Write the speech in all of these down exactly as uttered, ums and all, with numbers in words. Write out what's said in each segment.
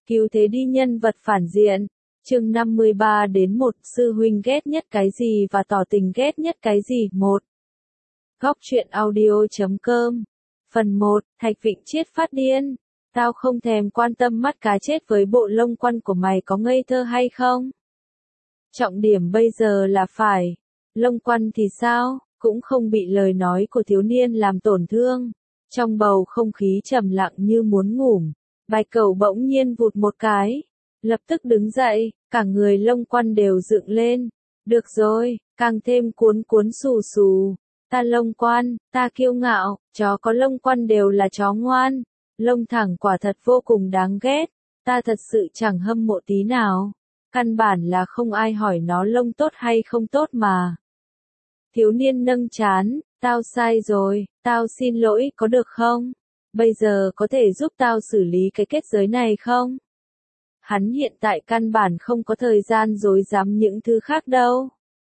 Cứu thế đi nhân vật phản diện. Chương năm mươi ba đến một Sư huynh ghét nhất cái gì và tỏ tình ghét nhất cái gì? một. Góc truyện audio chấm com. Phần một. Thạch Vịnh Triết phát điên. Tao không thèm quan tâm mắt cá chết với bộ lông quăn của mày có ngây thơ hay không. Trọng điểm bây giờ là phải. Lông quăn thì sao, cũng không bị lời nói của thiếu niên làm tổn thương. Trong bầu không khí trầm lặng như muốn ngủ, Bạch Cẩu bỗng nhiên vụt một cái. Lập tức đứng dậy, cả người lông quăn đều dựng lên. Được rồi, càng thêm cuốn cuốn xù xù. Ta lông quăn, ta kiêu ngạo, chó có lông quăn đều là chó ngoan. Lông thẳng quả thật vô cùng đáng ghét. Ta thật sự chẳng hâm mộ tí nào. Căn bản là không ai hỏi nó lông tốt hay không tốt mà. Thiếu niên nâng trán, tao sai rồi, tao xin lỗi có được không? Bây giờ có thể giúp tao xử lý cái kết giới này không? Hắn hiện tại căn bản không có thời gian dối dám những thứ khác đâu.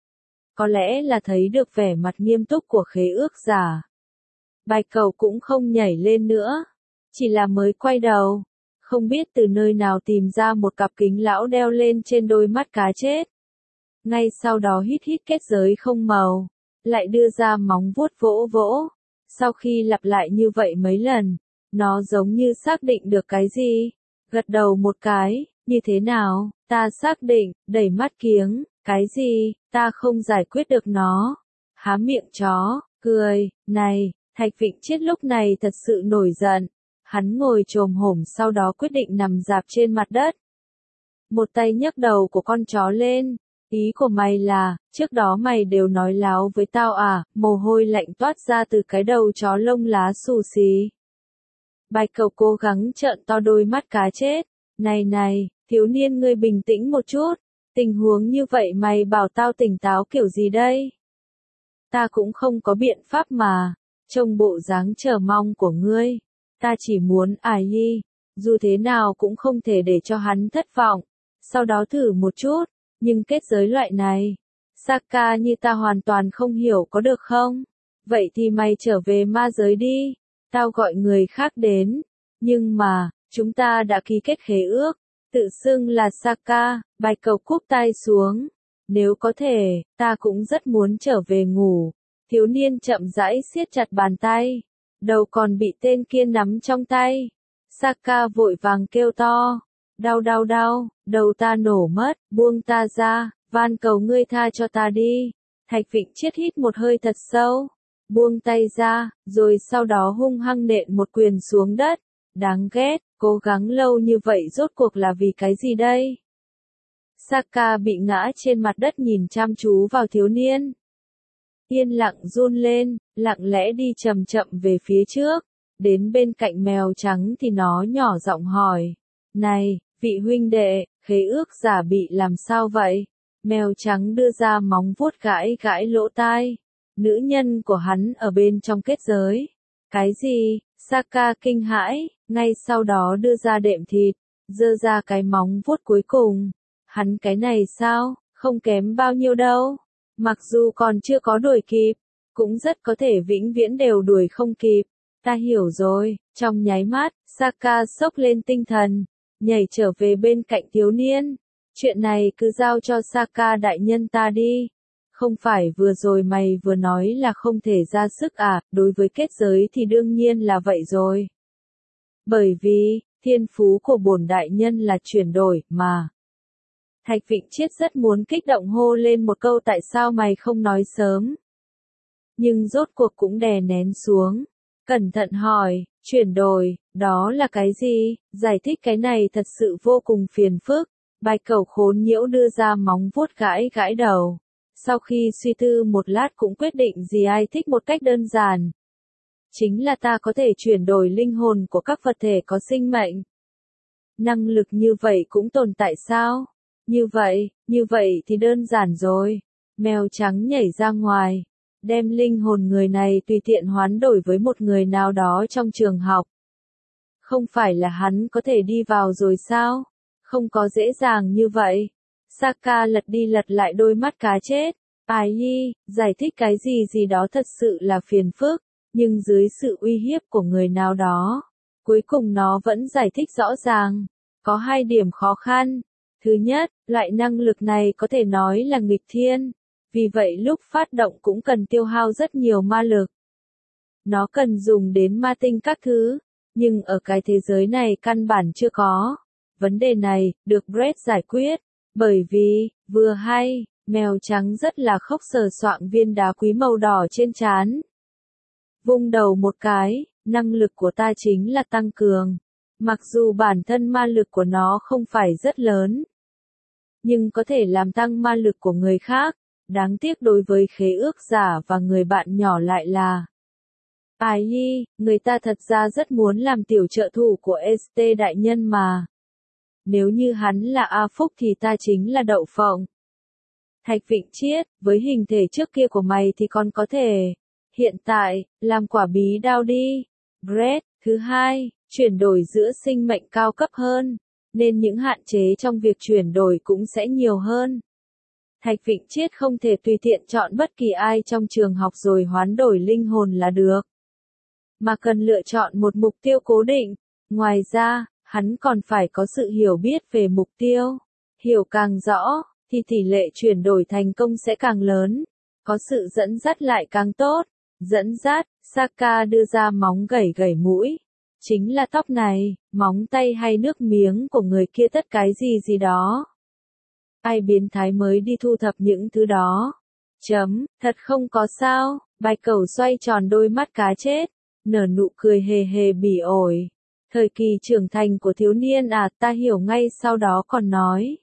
Có lẽ là thấy được vẻ mặt nghiêm túc của khế ước giả. Bạch Cẩu cũng không nhảy lên nữa, chỉ là mới quay đầu, không biết từ nơi nào tìm ra một cặp kính lão đeo lên trên đôi mắt cá chết. Ngay sau đó hít hít kết giới không màu, lại đưa ra móng vuốt vỗ vỗ. Sau khi lặp lại như vậy mấy lần, nó giống như xác định được cái gì, gật đầu một cái. Như thế nào, ta xác định, đẩy mắt kiếng, cái gì, ta không giải quyết được nó. Há miệng chó, cười, này, Thạch Vịnh Triết lúc này thật sự nổi giận. Hắn ngồi chồm hổm sau đó quyết định nằm dạp trên mặt đất. Một tay nhấc đầu của con chó lên. Ý của mày là, trước đó mày đều nói láo với tao à? Mồ hôi lạnh toát ra từ cái đầu chó lông lá xù xì. Bạch Cẩu cố gắng trợn to đôi mắt cá chết. Này này, thiếu niên ngươi bình tĩnh một chút. Tình huống như vậy mày bảo tao tỉnh táo kiểu gì đây? Ta cũng không có biện pháp mà. Trông bộ dáng chờ mong của ngươi. Ta chỉ muốn ải nhi. Dù thế nào cũng không thể để cho hắn thất vọng. Sau đó thử một chút. Nhưng kết giới loại này, Saka như ta hoàn toàn không hiểu có được không? Vậy thì mày trở về ma giới đi, tao gọi người khác đến. Nhưng mà, chúng ta đã ký kết khế ước, tự xưng là Saka. Bạch Cẩu cúp tay xuống. Nếu có thể, ta cũng rất muốn trở về ngủ. Thiếu niên chậm rãi siết chặt bàn tay, đầu còn bị tên kia nắm trong tay. Saka vội vàng kêu to. Đau đau đau, đầu ta nổ mất, buông ta ra, van cầu ngươi tha cho ta đi. Thạch Vịnh Triết hít một hơi thật sâu, buông tay ra, rồi sau đó hung hăng nện một quyền xuống đất. Đáng ghét, cố gắng lâu như vậy rốt cuộc là vì cái gì đây? Saka bị ngã trên mặt đất nhìn chăm chú vào thiếu niên. Yên lặng run lên, lặng lẽ đi chậm chậm về phía trước, đến bên cạnh mèo trắng thì nó nhỏ giọng hỏi. Này, vị huynh đệ, khế ước giả bị làm sao vậy? Mèo trắng đưa ra móng vuốt gãi gãi lỗ tai. Nữ nhân của hắn ở bên trong kết giới. Cái gì? Saka kinh hãi, ngay sau đó đưa ra đệm thịt, giơ ra cái móng vuốt cuối cùng. Hắn cái này sao, không kém bao nhiêu đâu. Mặc dù còn chưa có đuổi kịp, cũng rất có thể vĩnh viễn đều đuổi không kịp. Ta hiểu rồi, trong nháy mắt, Saka xốc lên tinh thần. Nhảy trở về bên cạnh thiếu niên. Chuyện này cứ giao cho Saka đại nhân ta đi. Không phải vừa rồi mày vừa nói là không thể ra sức à? Đối với kết giới thì đương nhiên là vậy rồi. Bởi vì, thiên phú của bổn đại nhân là chuyển đổi, mà. Thạch Vịnh Triết rất muốn kích động hô lên một câu tại sao mày không nói sớm. Nhưng rốt cuộc cũng đè nén xuống. Cẩn thận hỏi, chuyển đổi, đó là cái gì? Giải thích cái này thật sự vô cùng phiền phức. Bạch Cẩu khốn nhiễu đưa ra móng vuốt gãi gãi đầu. Sau khi suy tư một lát cũng quyết định gì ai thích một cách đơn giản. Chính là ta có thể chuyển đổi linh hồn của các vật thể có sinh mệnh. Năng lực như vậy cũng tồn tại sao? Như vậy, như vậy thì đơn giản rồi. Mèo trắng nhảy ra ngoài. Đem linh hồn người này tùy tiện hoán đổi với một người nào đó trong trường học. Không phải là hắn có thể đi vào rồi sao? Không có dễ dàng như vậy. Saka lật đi lật lại đôi mắt cá chết. Ái nhi, giải thích cái gì gì đó thật sự là phiền phức, nhưng dưới sự uy hiếp của người nào đó, cuối cùng nó vẫn giải thích rõ ràng. Có hai điểm khó khăn. Thứ nhất, loại năng lực này có thể nói là nghịch thiên, vì vậy lúc phát động cũng cần tiêu hao rất nhiều ma lực. Nó cần dùng đến ma tinh các thứ, nhưng ở cái thế giới này căn bản chưa có. Vấn đề này, được Brett giải quyết, bởi vì, vừa hay, mèo trắng rất là khóc sờ soạng viên đá quý màu đỏ trên trán. Vung đầu một cái, năng lực của ta chính là tăng cường. Mặc dù bản thân ma lực của nó không phải rất lớn, nhưng có thể làm tăng ma lực của người khác. Đáng tiếc đối với khế ước giả và người bạn nhỏ lại là Ai Yi, người ta thật ra rất muốn làm tiểu trợ thủ của ét tê đại nhân mà. Nếu như hắn là A Phúc thì ta chính là đậu phộng. Thạch Vịnh Chiết, với hình thể trước kia của mày thì còn có thể. Hiện tại, làm quả bí đao đi. Brett, thứ hai, chuyển đổi giữa sinh mệnh cao cấp hơn, nên những hạn chế trong việc chuyển đổi cũng sẽ nhiều hơn. Thạch Vịnh Chiết không thể tùy tiện chọn bất kỳ ai trong trường học rồi hoán đổi linh hồn là được, mà cần lựa chọn một mục tiêu cố định. Ngoài ra, hắn còn phải có sự hiểu biết về mục tiêu. Hiểu càng rõ, thì tỷ lệ chuyển đổi thành công sẽ càng lớn. Có sự dẫn dắt lại càng tốt. Dẫn dắt, Saka đưa ra móng gẩy gẩy mũi. Chính là tóc này, móng tay hay nước miếng của người kia tất cái gì gì đó. Ai biến thái mới đi thu thập những thứ đó. Chấm, thật không có sao. Bạch Cẩu xoay tròn đôi mắt cá chết, nở nụ cười hề hề bỉ ổi. Thời kỳ trưởng thành của thiếu niên à, ta hiểu ngay sau đó còn nói.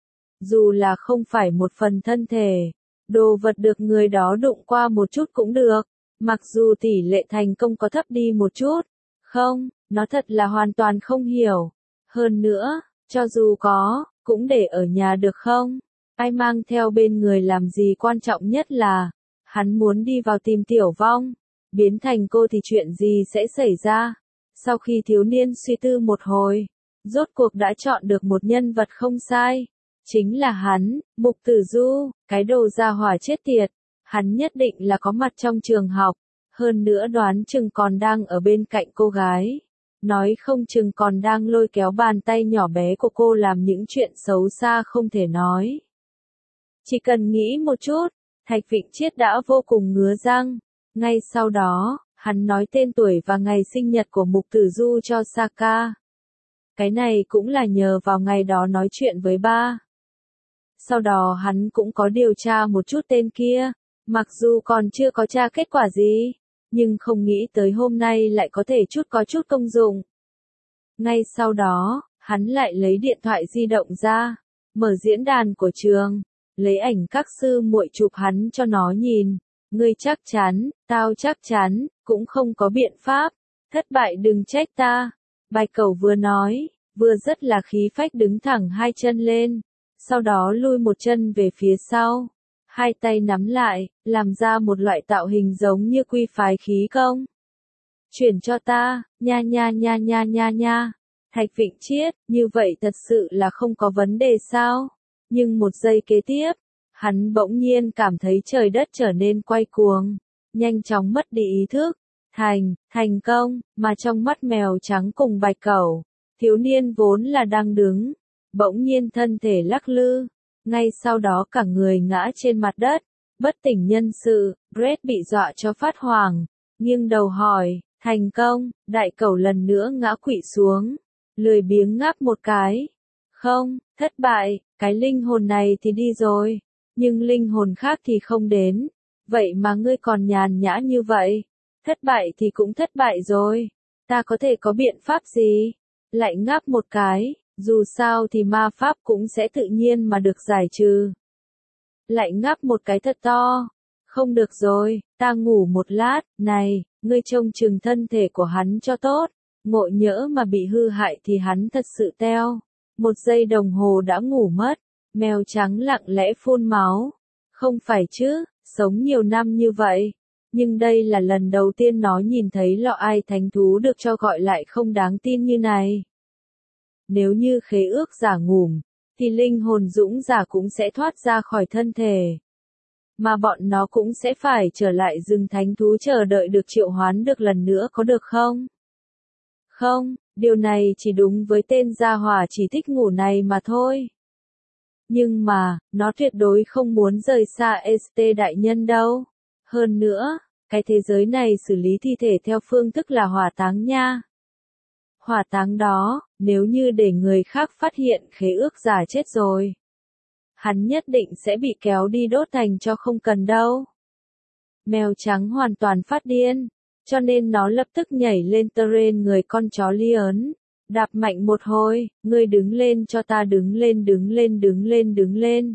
Dù là không phải một phần thân thể, đồ vật được người đó đụng qua một chút cũng được, mặc dù tỷ lệ thành công có thấp đi một chút. Không, nó thật là hoàn toàn không hiểu. Hơn nữa, cho dù có, cũng để ở nhà được không? Ai mang theo bên người làm gì, quan trọng nhất là, hắn muốn đi vào tìm Tiểu Vong. Biến thành cô thì chuyện gì sẽ xảy ra? Sau khi thiếu niên suy tư một hồi, rốt cuộc đã chọn được một nhân vật không sai. Chính là hắn, Mục Tử Du, cái đồ gia hỏa chết tiệt. Hắn nhất định là có mặt trong trường học. Hơn nữa đoán chừng còn đang ở bên cạnh cô gái. Nói không chừng còn đang lôi kéo bàn tay nhỏ bé của cô làm những chuyện xấu xa không thể nói. Chỉ cần nghĩ một chút, Thạch Vịnh Chiết đã vô cùng ngứa răng. Ngay sau đó, hắn nói tên tuổi và ngày sinh nhật của Mục Tử Du cho Saka. Cái này cũng là nhờ vào ngày đó nói chuyện với ba. Sau đó hắn cũng có điều tra một chút tên kia, mặc dù còn chưa có tra kết quả gì, nhưng không nghĩ tới hôm nay lại có thể chút có chút công dụng. Ngay sau đó, hắn lại lấy điện thoại di động ra, mở diễn đàn của trường, lấy ảnh các sư muội chụp hắn cho nó nhìn. Ngươi chắc chắn, tao chắc chắn, cũng không có biện pháp. Thất bại đừng trách ta. Bạch Cẩu vừa nói, vừa rất là khí phách đứng thẳng hai chân lên, sau đó lui một chân về phía sau. Hai tay nắm lại, làm ra một loại tạo hình giống như quy phái khí công. Chuyển cho ta, nha nha nha nha nha nha. Thạch Vịnh Chiết, như vậy thật sự là không có vấn đề sao? Nhưng một giây kế tiếp, hắn bỗng nhiên cảm thấy trời đất trở nên quay cuồng, nhanh chóng mất đi ý thức. Thành, thành công, mà trong mắt mèo trắng cùng Bạch Cẩu, thiếu niên vốn là đang đứng, bỗng nhiên thân thể lắc lư, ngay sau đó cả người ngã trên mặt đất, bất tỉnh nhân sự. Brett bị dọa cho phát hoảng, nghiêng đầu hỏi, thành công? Đại Cẩu lần nữa ngã quỵ xuống, lười biếng ngáp một cái. Không, thất bại, cái linh hồn này thì đi rồi, nhưng linh hồn khác thì không đến. Vậy mà ngươi còn nhàn nhã như vậy. Thất bại thì cũng thất bại rồi. Ta có thể có biện pháp gì? Lại ngáp một cái, dù sao thì ma pháp cũng sẽ tự nhiên mà được giải trừ. Lại ngáp một cái thật to. Không được rồi, ta ngủ một lát. Này, ngươi trông chừng thân thể của hắn cho tốt. Ngộ nhỡ mà bị hư hại thì hắn thật sự teo. Một giây đồng hồ đã ngủ mất. Mèo trắng lặng lẽ phun máu. Không phải chứ, sống nhiều năm như vậy. Nhưng đây là lần đầu tiên nó nhìn thấy lọ ai thánh thú được cho gọi lại không đáng tin như này. Nếu như khế ước giả ngủm, thì linh hồn dũng giả cũng sẽ thoát ra khỏi thân thể. Mà bọn nó cũng sẽ phải trở lại rừng thánh thú chờ đợi được triệu hoán được lần nữa, có được không? Không, Điều này chỉ đúng với tên gia hỏa chỉ thích ngủ này mà thôi. Nhưng mà, nó tuyệt đối không muốn rời xa ét tê đại nhân đâu. Hơn nữa, cái thế giới này xử lý thi thể theo phương thức là hỏa táng nha. Hỏa táng đó, nếu như để người khác phát hiện khế ước giả chết rồi, hắn nhất định sẽ bị kéo đi đốt thành cho không cần đâu. Mèo trắng hoàn toàn phát điên, cho nên nó lập tức nhảy lên terrain người con chó Lion, đạp mạnh một hồi, ngươi đứng lên cho ta, đứng lên đứng lên đứng lên đứng lên.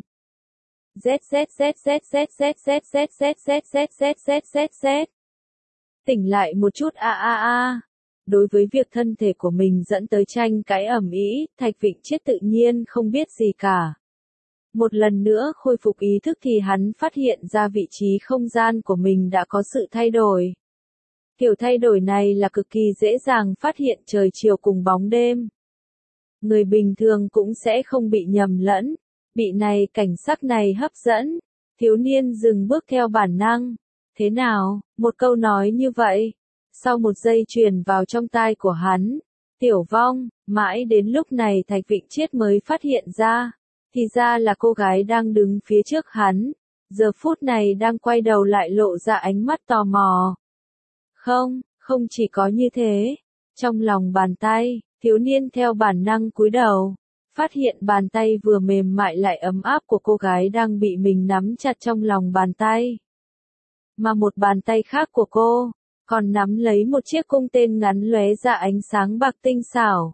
Z Z Z Z Z Z Z Z Z Z Z Z Z Z Z. Tỉnh lại một chút a a a. Đối với việc thân thể của mình dẫn tới tranh cãi ầm ĩ, Thạch Vịnh Chiết tự nhiên không biết gì cả. Một lần nữa khôi phục ý thức thì hắn phát hiện ra vị trí không gian của mình đã có sự thay đổi. Kiểu thay đổi này là cực kỳ dễ dàng phát hiện trời chiều cùng bóng đêm. Người bình thường cũng sẽ không bị nhầm lẫn, bị này cảnh sắc này hấp dẫn. Thiếu niên dừng bước theo bản năng. Thế nào? Một câu nói như vậy. Sau một giây truyền vào trong tai của hắn. Tiểu Vong, mãi đến lúc này Thạch Vịnh Chiết mới phát hiện ra. Thì ra là cô gái đang đứng phía trước hắn. Giờ phút này đang quay đầu lại lộ ra ánh mắt tò mò. Không, không chỉ có như thế. Trong lòng bàn tay, thiếu niên theo bản năng cúi đầu. Phát hiện bàn tay vừa mềm mại lại ấm áp của cô gái đang bị mình nắm chặt trong lòng bàn tay. Mà một bàn tay khác của cô, còn nắm lấy một chiếc cung tên ngắn lóe ra ánh sáng bạc tinh xảo.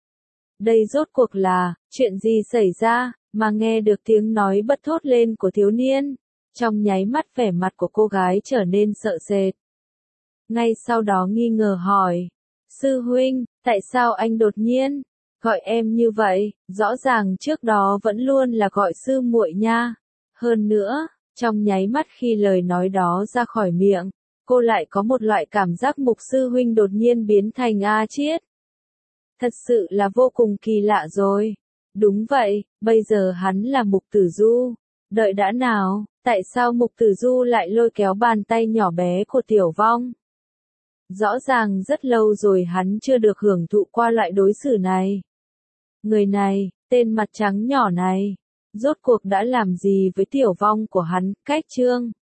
Đây rốt cuộc là, chuyện gì xảy ra, mà nghe được tiếng nói bật thốt lên của thiếu niên. Trong nháy mắt vẻ mặt của cô gái trở nên sợ sệt. Ngay sau đó nghi ngờ hỏi. Sư huynh, tại sao anh đột nhiên gọi em như vậy? Rõ ràng trước đó vẫn luôn là gọi sư muội nha. Hơn nữa, trong nháy mắt khi lời nói đó ra khỏi miệng, cô lại có một loại cảm giác Mục sư huynh đột nhiên biến thành A Chiết. Thật sự là vô cùng kỳ lạ rồi. Đúng vậy, bây giờ hắn là Mục Tử Du. Đợi đã nào, tại sao Mục Tử Du lại lôi kéo bàn tay nhỏ bé của Tiểu Vong? Rõ ràng rất lâu rồi hắn chưa được hưởng thụ qua loại đối xử này. Người này, tên mặt trắng nhỏ này, rốt cuộc đã làm gì với Tiểu Vong của hắn? Cách chương